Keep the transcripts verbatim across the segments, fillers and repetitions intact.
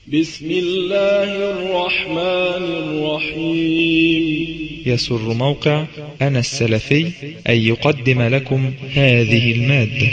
بسم الله الرحمن الرحيم. يسر موقع أنا السلفي أن يقدم لكم هذه المادة.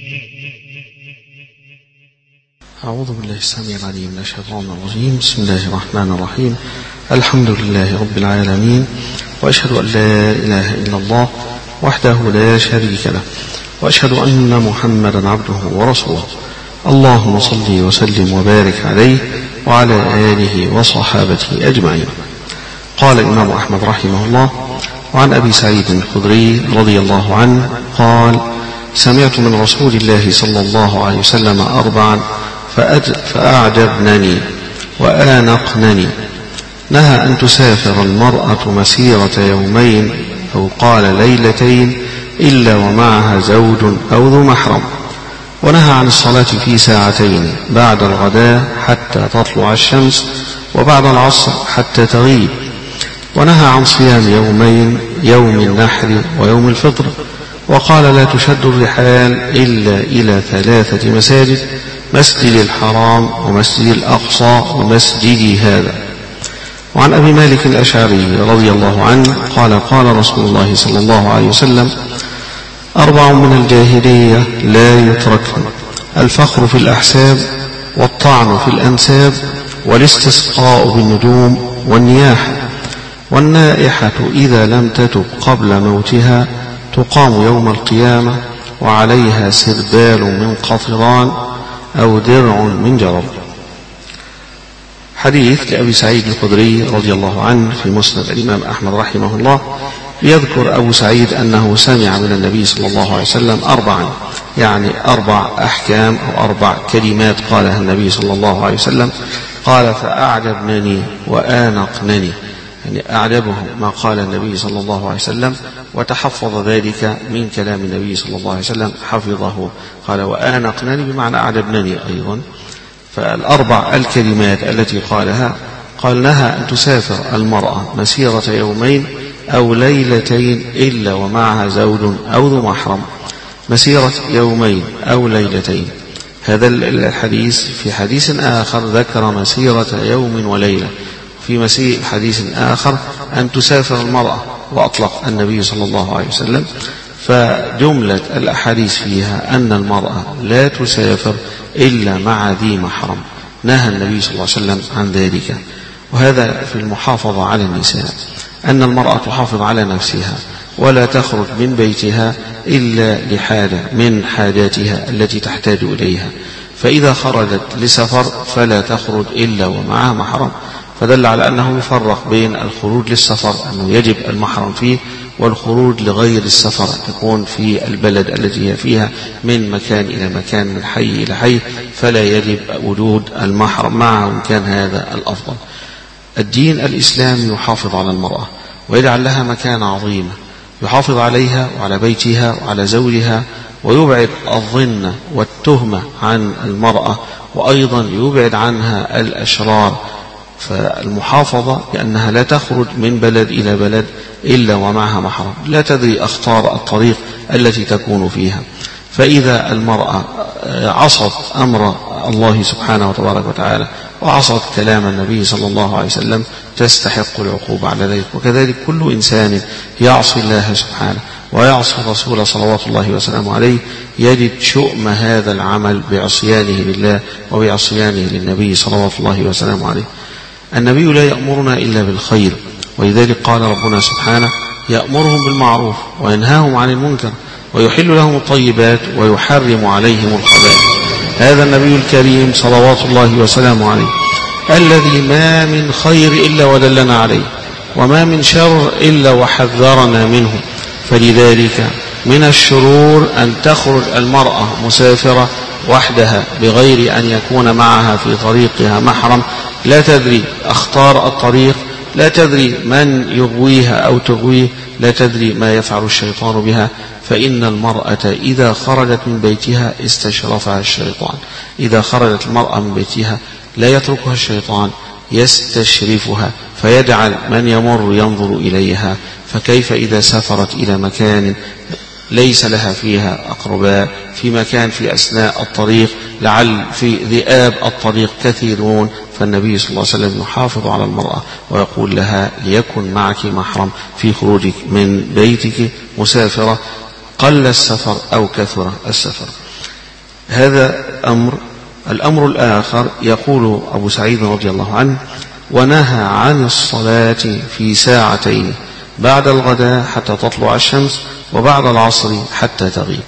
أعوذ بالله السميع العليم من الشيطان الرجيم. بسم الله الرحمن الرحيم. الحمد لله رب العالمين، وأشهد أن لا إله إلا الله وحده لا شريك له، وأشهد أن محمدا عبده ورسوله. اللهم صل وسلم وبارك عليه وعلى آله وصحابته أجمعين. قال الإمام أحمد رحمه الله: وعن أبي سعيد الخدري رضي الله عنه قال: سمعت من رسول الله صلى الله عليه وسلم أربعا فأعجبنني وآنقنني. نهى أن تسافر المرأة مسيرة يومين أو قال ليلتين إلا ومعها زوج أو ذو محرم. ونهى عن الصلاة في ساعتين: بعد الغداء حتى تطلع الشمس، وبعد العصر حتى تغيب. ونهى عن صيام يومين: يوم النحر ويوم الفطر. وقال: لا تشد الرحال إلا إلى ثلاثة مساجد: مسجد الحرام ومسجد الأقصى ومسجدي هذا. وعن أبي مالك الأشعري رضي الله عنه قال: قال رسول الله صلى الله عليه وسلم: أربع من الجاهلية لا يتركن: الفخر في الأحساب، والطعن في الأنساب، والاستسقاء بالنجوم، والنياحة. والنائحة إذا لم تتب قبل موتها تقام يوم القيامة وعليها سربال من قطران أو درع من جرب. حديث لأبي سعيد الخدري رضي الله عنه في مسند الإمام أحمد رحمه الله. يذكر أبو سعيد أنه سمع من النبي صلى الله عليه وسلم أربعا، يعني أربع أحكام أو أربع كلمات قالها النبي صلى الله عليه وسلم. قال: فأعجبنني وآنقنني، يعني أعجبه ما قال النبي صلى الله عليه وسلم وتحفظ ذلك من كلام النبي صلى الله عليه وسلم، حفظه. قال: وآنقنني بمعنى أعجبنني أيضا. فالأربع الكلمات التي قالها: قال: نهى أن تسافر المرأة مسيرة يومين أو ليلتين إلا ومعها زوج أو ذو محرم. مسيرة يومين أو ليلتين. هذا الحديث في حديث آخر ذكر مسيرة يوم وليلة، في مسير حديث آخر أن تسافر المرأة، وأطلق النبي صلى الله عليه وسلم. فجملة الأحاديث فيها أن المرأة لا تسافر إلا مع ذي محرم. نهى النبي صلى الله عليه وسلم عن ذلك. وهذا في المحافظة على النساء، أن المرأة تحافظ على نفسها ولا تخرج من بيتها إلا لحاجة من حاجاتها التي تحتاج إليها. فإذا خرجت لسفر فلا تخرج إلا ومعها محرم. فدل على أنه يفرق بين الخروج للسفر أنه يجب المحرم فيه، والخروج لغير السفر يكون في البلد التي هي فيها من مكان إلى مكان، من حي إلى حي، فلا يجب وجود المحرم معه، وإن كان هذا الأفضل. الدين الإسلامي يحافظ على المرأة ويجعل لها مكانة عظيمة، يحافظ عليها وعلى بيتها وعلى زوجها، ويبعد الظن والتهمة عن المرأة، وأيضا يبعد عنها الأشرار. فالمحافظة لأنها لا تخرج من بلد إلى بلد إلا ومعها محرم، لا تدري أخطار الطريق التي تكون فيها. فإذا المرأة عصت أمر الله سبحانه وتبارك وتعالى وعصت كلام النبي صلى الله عليه وسلم تستحق العقوبة على ذلك. وكذلك كل إنسان يعصي الله سبحانه ويعصي الرسول صلوات الله وسلامه عليه يجد شؤم هذا العمل بعصيانه لله وبعصيانه للنبي صلوات الله وسلامه عليه. النبي لا يأمرنا إلا بالخير، ولذلك قال ربنا سبحانه: يأمرهم بالمعروف وينهاهم عن المنكر ويحل لهم الطيبات ويحرم عليهم الخبائث. هذا النبي الكريم صلوات الله وسلامه عليه الذي ما من خير إلا ودلنا عليه، وما من شر إلا وحذرنا منه. فلذلك من الشرور أن تخرج المرأة مسافرة وحدها بغير أن يكون معها في طريقها محرم، لا تدري أخطار الطريق، لا تدري من يغويها أو تغويه، لا تدري ما يفعل الشيطان بها. فإن المرأة إذا خرجت من بيتها استشرفها الشيطان. إذا خرجت المرأة من بيتها لا يتركها الشيطان، يستشرفها فيجعل من يمر ينظر إليها. فكيف إذا سافرت إلى مكان ليس لها فيها أقرباء، في مكان في أثناء الطريق لعل في ذئاب الطريق كثيرون، فالنبي صلى الله عليه وسلم يحافظ على المرأة ويقول لها ليكن معك محرم في خروجك من بيتك مسافرة قل السفر أو كثر السفر. هذا أمر. الأمر الآخر يقول أبو سعيد رضي الله عنه: ونهى عن الصلاة في ساعتين، بعد الغداء حتى تطلع الشمس، وبعد العصر حتى تغيب.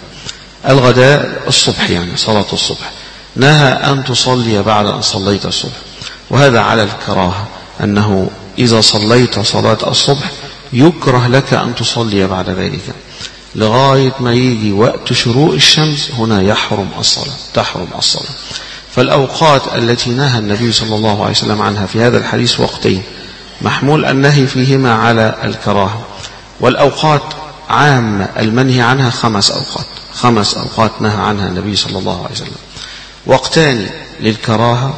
الغداء الصبح يعني صلاة الصبح، نهى أن تصلي بعد أن صليت الصبح، وهذا على الكراهة، أنه إذا صليت صلاة الصبح يكره لك أن تصلي بعد ذلك لغاية ما يجي وقت شروق الشمس، هنا يحرم الصلاة، تحرم الصلاة. فالأوقات التي نهى النبي صلى الله عليه وسلم عنها في هذا الحديث وقتين، محمول النهي فيهما على الكراهة، والأوقات عامة المنهي عنها خمس أوقات، خمس أوقات نهى عنها النبي صلى الله عليه وسلم، وقتان للكراهة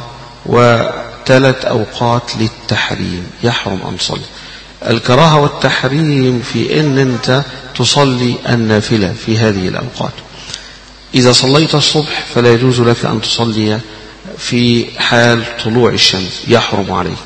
وثلاث أوقات للتحريم يحرم أن تصلي. الكراهة والتحريم في أن أنت تصلي النافلة في هذه الأوقات. إذا صليت الصبح فلا يجوز لك أن تصلي في حال طلوع الشمس، يحرم عليك،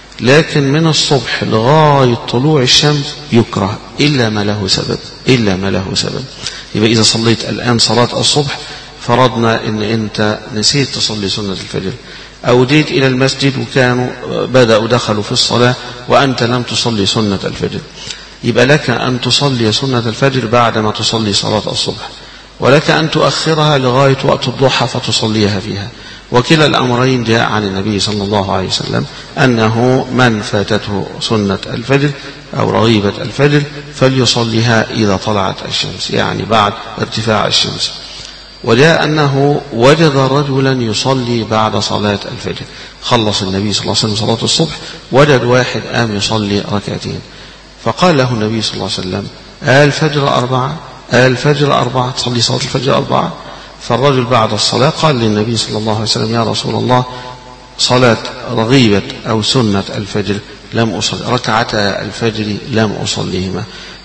لكن من الصبح لغاية طلوع الشمس يكره إلا ما له سبب، إلا ما له سبب. يبقى إذا صليت الآن صلاة الصبح، فرضنا أن أنت نسيت تصلي سنة الفجر، أو جيت إلى المسجد وكانوا بدأوا دخلوا في الصلاة وأنت لم تصلي سنة الفجر، يبقى لك أن تصلي سنة الفجر بعدما تصلي صلاة الصبح، ولك أن تؤخرها لغاية وقت الضحى فتصليها فيها. وكلا الأمرين جاء عن النبي صلى الله عليه وسلم أنه من فاتته سنة الفجر أو رغيبة الفجر فليصليها إذا طلعت الشمس، يعني بعد ارتفاع الشمس. وجاء أنه وجد رجلا يصلي بعد صلاة الفجر، خلص النبي صلى الله عليه وسلم صلاة الصبح، وجد واحد قام يصلي ركعتين، فقال له النبي صلى الله عليه وسلم: آه الفجر أربعة، آه الفجر أربعة، تصلي صلاة الفجر أربعة. فالرجل بعد الصلاة قال للنبي صلى الله عليه وسلم: يا رسول الله، صلاة رغيبة أو سنة الفجر لم أصلي، ركعتا الفجر لم أصليهما.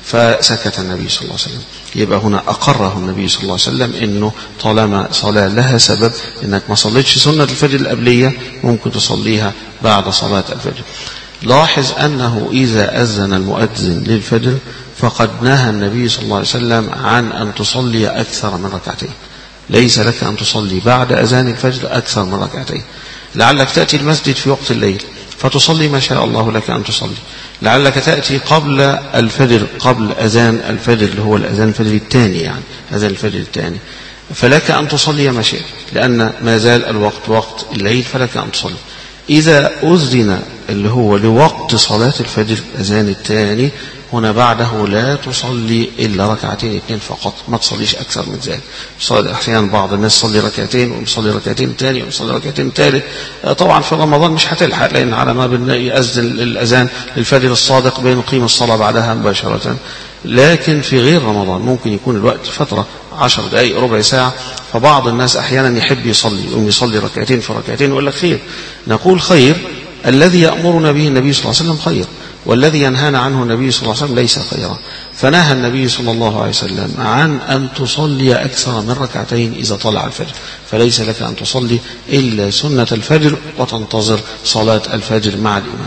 فسكت النبي صلى الله عليه وسلم. يبقى هنا أقره النبي صلى الله عليه وسلم إنه طالما صلاة لها سبب، إنك ما صليتش سنة الفجر القبلية ممكن تصليها بعد صلاة الفجر. لاحظ أنه إذا أذن المؤذن للفجر فقد نهى النبي صلى الله عليه وسلم عن أن تصلي أكثر من ركعتين، ليس لك أن تصلي بعد أذان الفجر أكثر من ركعتين. لعلك تأتي المسجد في وقت الليل فتصلي ما شاء الله لك أن تصلي، لعلك تأتي قبل الفجر، قبل أذان الفجر اللي هو الأذان الفجر الثاني، يعني أذان الفجر الثاني، فلك أن تصلي ما شئت، لأن ما زال الوقت وقت الليل فلك أن تصلي. إذا أذن اللي هو لوقت صلاة الفجر الأذان الثاني، هنا بعده لا تصلي إلا ركعتين اثنين فقط، ما تصليش أكثر من ذلك. صلي أحيانا بعض الناس صلي ركعتين ويصلي ركعتين ثاني ويصلي ركعتين ثالث. طبعا في رمضان مش هتلحق، لأن على ما يأذن الأذان الفجر الصادق بنقيم الصلاة بعدها مباشرة. لكن في غير رمضان ممكن يكون الوقت فترة عشر دقائق ربع ساعة، فبعض الناس أحيانا يحب يصلي يقوم يصلي ركعتين في ركعتين ويقول لك خير. نقول خير، الذي يأمرنا به النبي صلى الله عليه وسلم خير، والذي ينهانا عنه النبي صلى الله عليه وسلم ليس خيرا. فنهى النبي صلى الله عليه وسلم عن أن تصلي أكثر من ركعتين إذا طلع الفجر، فليس لك أن تصلي إلا سنة الفجر وتنتظر صلاة الفجر مع الإمام.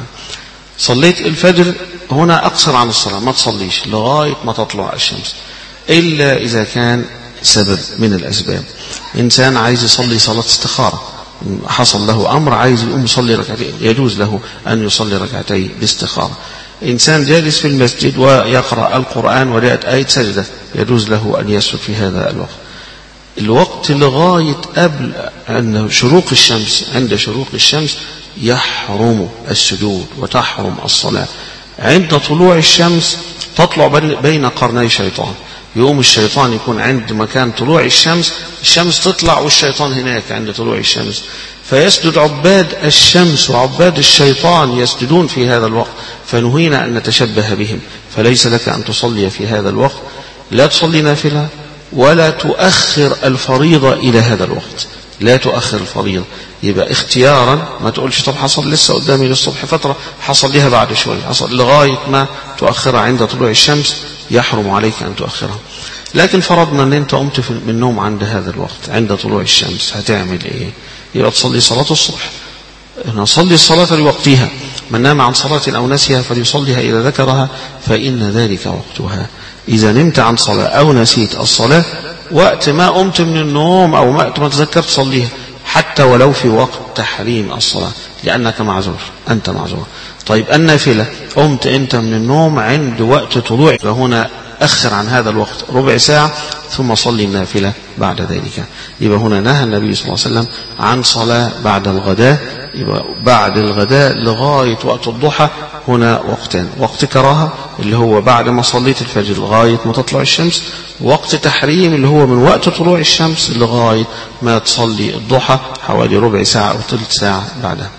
صليت الفجر هنا أقصر عن الصلاة، ما تصليش لغاية ما تطلع الشمس، إلا إذا كان سبب من الأسباب. إنسان عايز يصلي صلاة استخارة، حصل له أمر عايز يقوم يصلي ركعتين، يجوز له أن يصلي ركعتين باستخارة. إنسان جالس في المسجد ويقرأ القرآن وجاءت آية سجدة، يجوز له أن يسجد في هذا الوقت. الوقت لغاية قبل أن شروق الشمس، عند شروق الشمس يحرم السجود وتحرم الصلاة. عند طلوع الشمس تطلع بين قرني شيطان، يقوم الشيطان يكون عند مكان طلوع الشمس، الشمس تطلع والشيطان هناك عند طلوع الشمس، فيسجد عباد الشمس وعباد الشيطان يسجدون في هذا الوقت، فنهينا أن نتشبه بهم. فليس لك أن تصلي في هذا الوقت، لا تصلي نافلة ولا تؤخر الفريضة إلى هذا الوقت، لا تؤخر الفريضة. يبقى اختيارا، ما تقولش طب حصل لسه قدامي للصبح فترة، حصل لها بعد شوية، حصل لغاية ما تؤخرها عند طلوع الشمس، يحرم عليك أن تؤخرها. لكن فرضنا ان انت قمت من النوم عند هذا الوقت عند طلوع الشمس، هتعمل ايه؟ يبقى تصلي صلاة الصبح. نصلي الصلاة لوقتها، من نام عن صلاة أو نسيها فليصليها إذا ذكرها فإن ذلك وقتها. إذا نمت عن صلاة أو نسيت الصلاة وقت ما قمت من النوم أو وقت ما تذكرت صليها، حتى ولو في وقت تحريم الصلاة، لأنك معذور، أنت معذور. طيب النافلة، قمت أنت من النوم عند وقت طلوع، فهنا أخر عن هذا الوقت ربع ساعة ثم صلي النافلة بعد ذلك. يبقى هنا نهى النبي صلى الله عليه وسلم عن صلاة بعد الغداء، يبقى بعد الغداء لغاية وقت الضحى هنا وقتان: وقت كراهة اللي هو بعد ما صليت الفجر لغاية ما تطلع الشمس، وقت تحريم اللي هو من وقت طلوع الشمس لغاية ما تصلي الضحى حوالي ربع ساعة أو ثلث ساعة بعدها.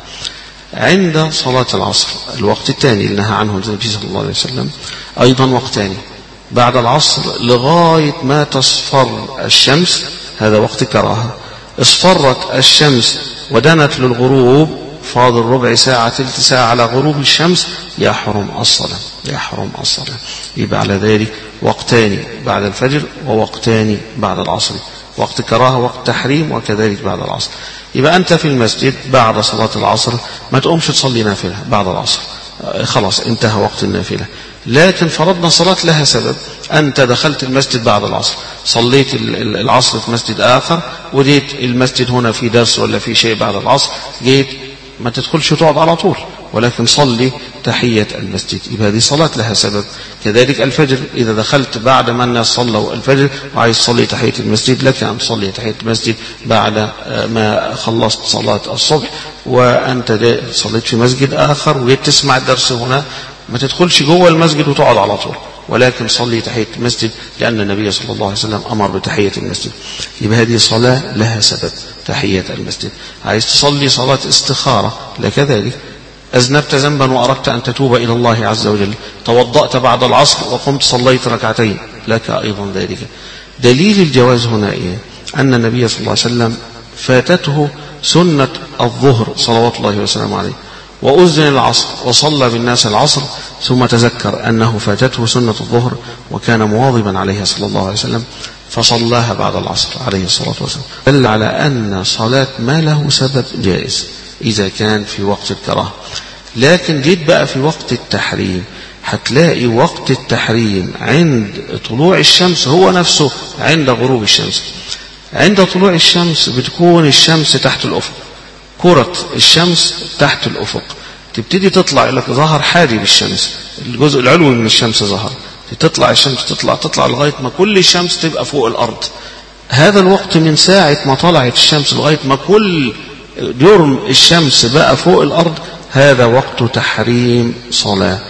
عند صلاة العصر الوقت الثاني اللي نهى عنه النبي صلى الله عليه وسلم أيضا وقتان: بعد العصر لغاية ما تصفر الشمس، هذا وقت كراهة. اصفرت الشمس ودنت للغروب، فاضل ربع ساعة ثلث ساعة على غروب الشمس، يحرم الصلاة، يحرم الصلاة. يبقى على ذلك وقتان بعد الفجر ووقتان بعد العصر، وقت كراهة وقت تحريم وكذلك بعد العصر. يبقى أنت في المسجد بعد صلاة العصر ما تقومش تصلي نافلة بعد العصر، خلاص انتهى وقت النافلة. لكن فرضنا صلاة لها سبب، أنت دخلت المسجد بعد العصر، صليت العصر في مسجد آخر، وديت المسجد هنا في درس ولا في شيء بعد العصر، جيت ما تدخلش تقعد على طول، ولكن صلي تحية المسجد، يبقى هذه صلاة لها سبب. كذلك الفجر، إذا دخلت بعد ما الناس صلوا الفجر وعايز تصلي تحية المسجد، لك أن تصلي تحية المسجد بعد ما خلصت صلاة الصبح، وأنت صليت في مسجد آخر وجيت تسمع الدرس هنا، ما تدخلش جوه المسجد وتقعد على طول، ولكن صلي تحية المسجد، لأن النبي صلى الله عليه وسلم أمر بتحية المسجد. يبقى هذه صلاة لها سبب، تحية المسجد. عايز تصلي صلاة استخارة لكذلك، أذنبت ذنبا وأردت أن تتوب إلى الله عز وجل، توضأت بعد العصر وقمت صليت ركعتين، لك أيضا ذلك. دليل الجواز هنا إيه؟ أن النبي صلى الله عليه وسلم فاتته سنة الظهر صلوات الله وسلامه عليه، وأذن العصر وصلى بالناس العصر، ثم تذكر أنه فاتته سنة الظهر وكان مواظبا عليها صلى الله عليه وسلم فصلاها بعد العصر عليه الصلاة والسلام. دل على أن صلاة ما له سبب جائز إذا كان في وقت الكراهة. لكن جيت بقى في وقت التحريم، هتلاقي وقت التحريم عند طلوع الشمس هو نفسه عند غروب الشمس. عند طلوع الشمس بتكون الشمس تحت الأفق، كرة الشمس تحت الأفق، تبتدي تطلع لك ظهر حاجب الشمس، الجزء العلوي من الشمس ظهر، تطلع الشمس تطلع تطلع لغاية ما كل الشمس تبقى فوق الأرض. هذا الوقت من ساعة ما طلعت الشمس لغاية ما كل جرم الشمس بقى فوق الأرض، هذا وقت تحريم صلاة.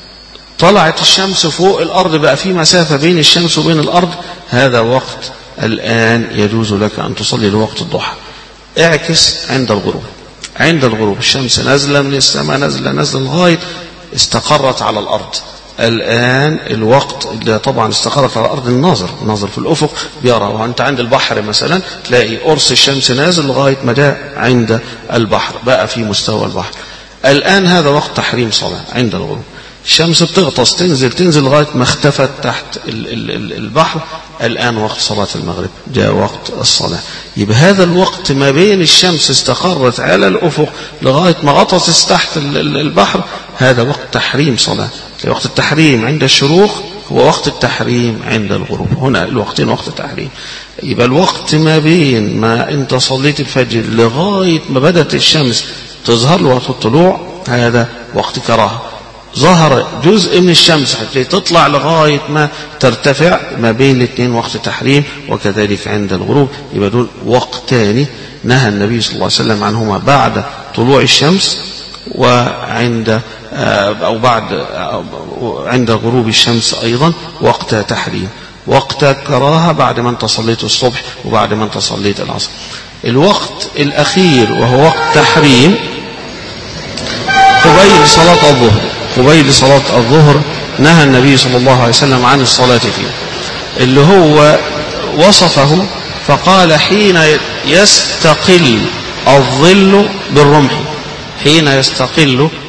طلعت الشمس فوق الأرض، بقى في مسافة بين الشمس وبين الأرض، هذا وقت الآن يجوز لك أن تصلي لوقت الضحى. اعكس عند الغروب، عند الغروب الشمس نازلة من السماء، نازلة نازلة لغاية استقرت على الأرض. الآن الوقت اللي طبعا استقرت على الأرض، الناظر الناظر في الأفق بيرى، وأنت عند البحر مثلا تلاقي قرص الشمس نازل لغاية ما جاء عند البحر، بقى في مستوى البحر. الآن هذا وقت تحريم صلاة عند الغروب. الشمس بتغطس تنزل تنزل لغاية ما اختفت تحت البحر، الآن وقت صلاة المغرب، جاء وقت الصلاة. يبقى هذا الوقت ما بين الشمس استقرت على الأفق لغاية ما غطست تحت البحر، هذا وقت تحريم صلاة. وقت التحريم عند الشروق هو وقت التحريم عند الغروب، هنا الوقتين وقت التحريم. يبقى الوقت ما بين ما انت صليت الفجر لغاية ما بدأت الشمس تظهر لوقت الطلوع، هذا وقت كراهة. ظهر جزء من الشمس حتى تطلع لغاية ما ترتفع، ما بين الاثنين وقت تحريم، وكذلك عند الغروب. يبقى دول وقتان نهى النبي صلى الله عليه وسلم عنهما بعد طلوع الشمس وعند أو بعد أو عند غروب الشمس أيضا وقت تحريم، وقت كراهة بعد ما انت صليت الصبح وبعد ما انت صليت العصر. الوقت الأخير وهو وقت تحريم قبيل صلاة الظهر، قبيل صلاة الظهر نهى النبي صلى الله عليه وسلم عن الصلاة فيه، اللي هو وصفه فقال حين يستقل الظل بالرمح، حين يستقل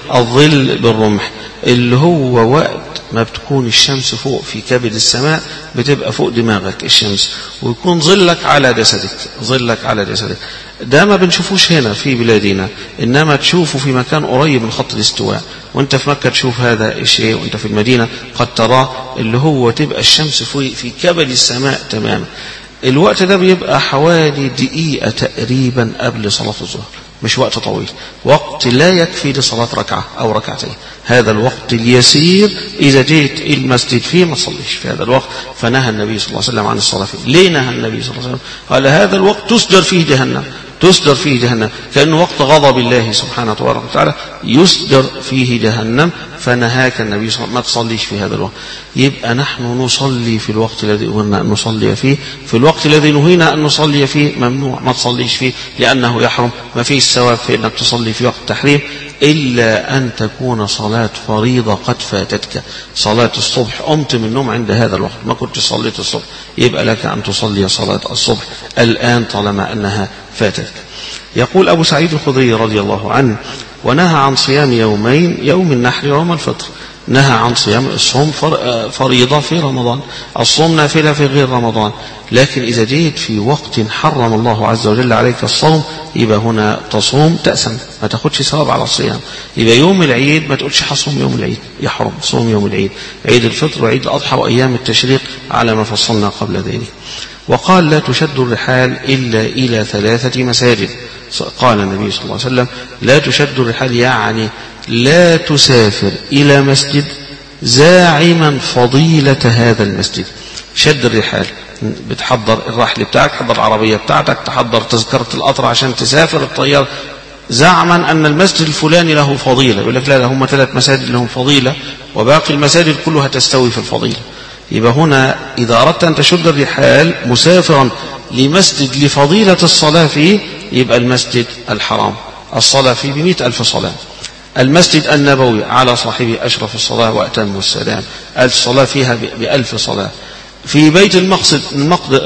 الظل بالرمح، اللي هو وقت ما بتكون الشمس فوق في كبد السماء بتبقى فوق دماغك الشمس، ويكون ظلك على جسدك، ظلك على جسدك. ده ما بنشوفوش هنا في بلادنا، إنما تشوفه في مكان قريب من خط الاستواء، وانت في مكة تشوف هذا الشيء، وانت في المدينة قد تراه، اللي هو تبقى الشمس في كبد السماء تماما. الوقت ده بيبقى حوالي دقيقة تقريبا قبل صلاة الظهر، مش وقت طويل، وقت لا يكفي لصلاة ركعة أو ركعتين. هذا الوقت اليسير إذا جيت المسجد فيه ما تصليش في هذا الوقت. فنهى النبي صلى الله عليه وسلم عن الصلاة فيه. ليه نهى النبي صلى الله عليه وسلم؟ قال هذا الوقت تسجر فيه جهنم، تسجر فيه جهنم، كأنه وقت غضب الله سبحانه وتعالى يسجر فيه جهنم، فنهاك النبي صلى الله عليه وسلم ما تصليش في هذا الوقت. يبقى نحن نصلي في الوقت الذي أمرنا أن نصلي فيه، في الوقت الذي نهينا أن نصلي فيه ممنوع، ما تصليش فيه لأنه يحرم، ما فيش ثواب في أنك تصلي في وقت تحريم، إلا أن تكون صلاة فريضة قد فاتتك. صلاة الصبح قمت من النوم عند هذا الوقت، ما كنت صليت الصبح، يبقى لك أن تصلي صلاة الصبح الآن طالما أنها فاتتك. يقول أبو سعيد الخدري رضي الله عنه: ونهى عن صيام يومين، يوم النحر ويوم الفطر. نهى عن صيام الصوم فريضة في رمضان، الصوم نافلة في غير رمضان، لكن إذا جيت في وقت حرم الله عز وجل عليك الصوم يبقى هنا تصوم تأسم، ما تاخدش ثواب على الصيام. يبقى يوم العيد ما تقولش حصوم يوم العيد، يحرم صوم يوم العيد، عيد الفطر وعيد الأضحى وأيام التشريق على ما فصلنا قبل ذلك. وقال: لا تشد الرحال إلا إلى ثلاثة مساجد. قال النبي صلى الله عليه وسلم: لا تشد الرحال، يعني لا تسافر إلى مسجد زاعما فضيلة هذا المسجد. شد الرحال، بتحضر الرحل بتاعك، تحضر العربية بتاعتك، تحضر تذكرة القطر عشان تسافر الطيارة، زعما أن المسجد الفلاني له فضيلة. يقول لك لا، ده هم ثلاث مساجد لهم فضيلة وباقي المساجد كلها تستوي في الفضيلة. يبقى هنا إذا أردت أن تشد الرحال مسافرا لمسجد لفضيلة الصلاة فيه، يبقى المسجد الحرام الصلاة فيه بمئة ألف صلاة. المسجد النبوي على صاحبه أشرف الصلاة وأتم السلام، الصلاة فيها بألف صلاة. في بيت المقصد المقد...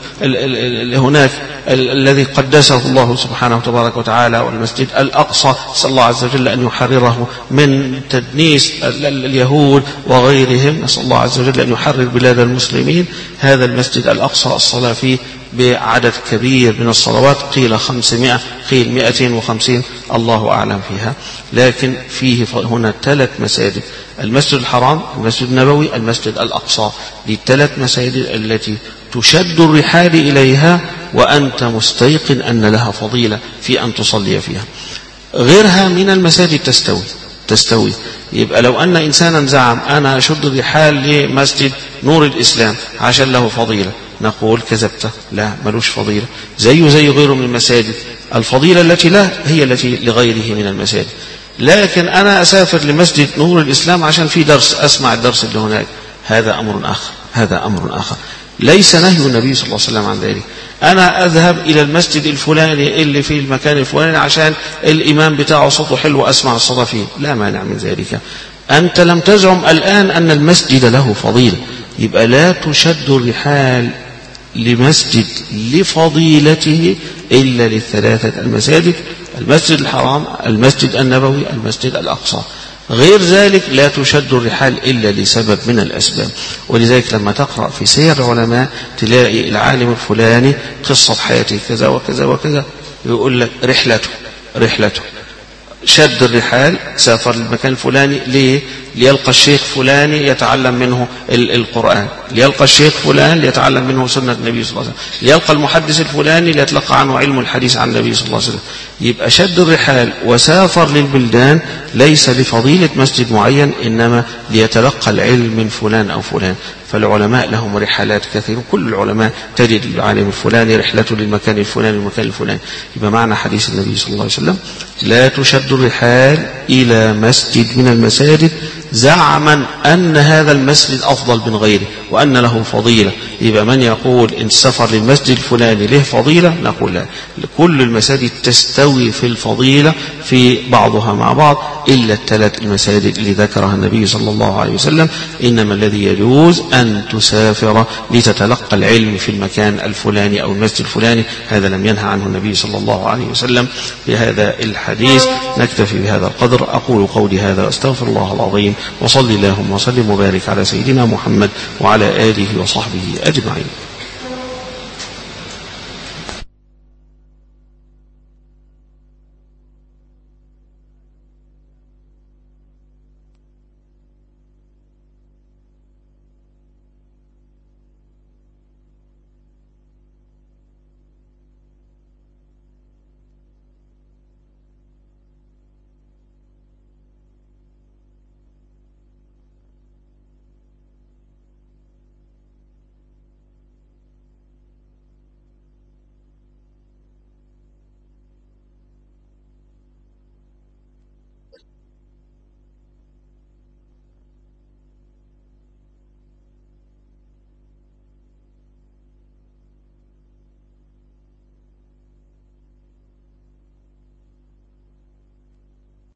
هناك الذي قدسه الله سبحانه وتبارك وتعالى، والمسجد الأقصى صلى الله عز وجل أن يحرره من تدنيس اليهود وغيرهم، نسأل الله عز وجل أن يحرر بلاد المسلمين. هذا المسجد الأقصى الصلاة فيه بعدد كبير من الصلوات، قيل خمسمائة، قيل مئتين وخمسين، الله أعلم فيها. لكن فيه هنا ثلاث مساجد: المسجد الحرام، المسجد النبوي، المسجد الأقصى. دي الثلاث مساجد التي تشد الرحال إليها وأنت مستيقن أن لها فضيلة في أن تصلي فيها. غيرها من المساجد تستوي تستوي يبقى لو أن إنسانا زعم أنا أشد الرحال لمسجد نور الإسلام عشان له فضيلة، نقول كذبت، لا، ملوش فضيلة، زيه زي غيره من المساجد. الفضيلة التي له هي التي لغيره من المساجد. لكن أنا أسافر لمسجد نور الإسلام عشان في درس، أسمع الدرس اللي هناك، هذا أمر آخر، هذا أمر آخر، ليس نهي النبي صلى الله عليه وسلم عن ذلك. أنا أذهب إلى المسجد الفلاني اللي في المكان الفلاني عشان الإمام بتاعه صوته حلو أسمع الصلاة فيه، لا مانع من ذلك. أنت لم تزعم الآن أن المسجد له فضيلة، يبقى لا تشد الرحال لمسجد لفضيلته إلا للثلاثة المساجد: المسجد الحرام، المسجد النبوي، المسجد الأقصى. غير ذلك لا تشد الرحال إلا لسبب من الأسباب. ولذلك لما تقرأ في سير العلماء تلاقي العالم الفلاني قصة حياته كذا وكذا وكذا، يقول لك رحلته رحلته شد الرحال، سافر للمكان الفلاني. ليه؟ ليلقى الشيخ فلاني يتعلم منه القرآن، ليلقى الشيخ فلان ليتعلم منه سنة النبي صلى الله عليه وسلم، ليلقى المحدث الفلاني ليتلقى عنه علم الحديث عن النبي صلى الله عليه وسلم. يبقى شد الرحال وسافر للبلدان ليس لفضيلة مسجد معين، إنما ليتلقى العلم من فلان أو فلان. فالعلماء لهم رحلات كثيرة، كل العلماء تجد العالم الفلاني رحلته للمكان الفلاني والمكان الفلاني. يبقى معنى حديث النبي صلى الله عليه وسلم: لا تشد الرحال إلى مسجد من المساجد زعما أن هذا المسجد أفضل من غيره وأن له فضيلة. يبقى من يقول إن السفر للمسجد الفلاني له فضيلة، نقول لا، كل المساجد تستوي في الفضيلة في بعضها مع بعض إلا الثلاث المساجد اللي ذكرها النبي صلى الله عليه وسلم. إنما الذي يجوز أن تسافر لتتلقى العلم في المكان الفلاني أو المسجد الفلاني، هذا لم ينهى عنه النبي صلى الله عليه وسلم. بهذا الحديث نكتفي بهذا القدر. القدر. أقول قولي هذا أستغفر الله العظيم، وصلي اللهم وسلم وبارك على سيدنا محمد وعلى آله وصحبه أجمعين.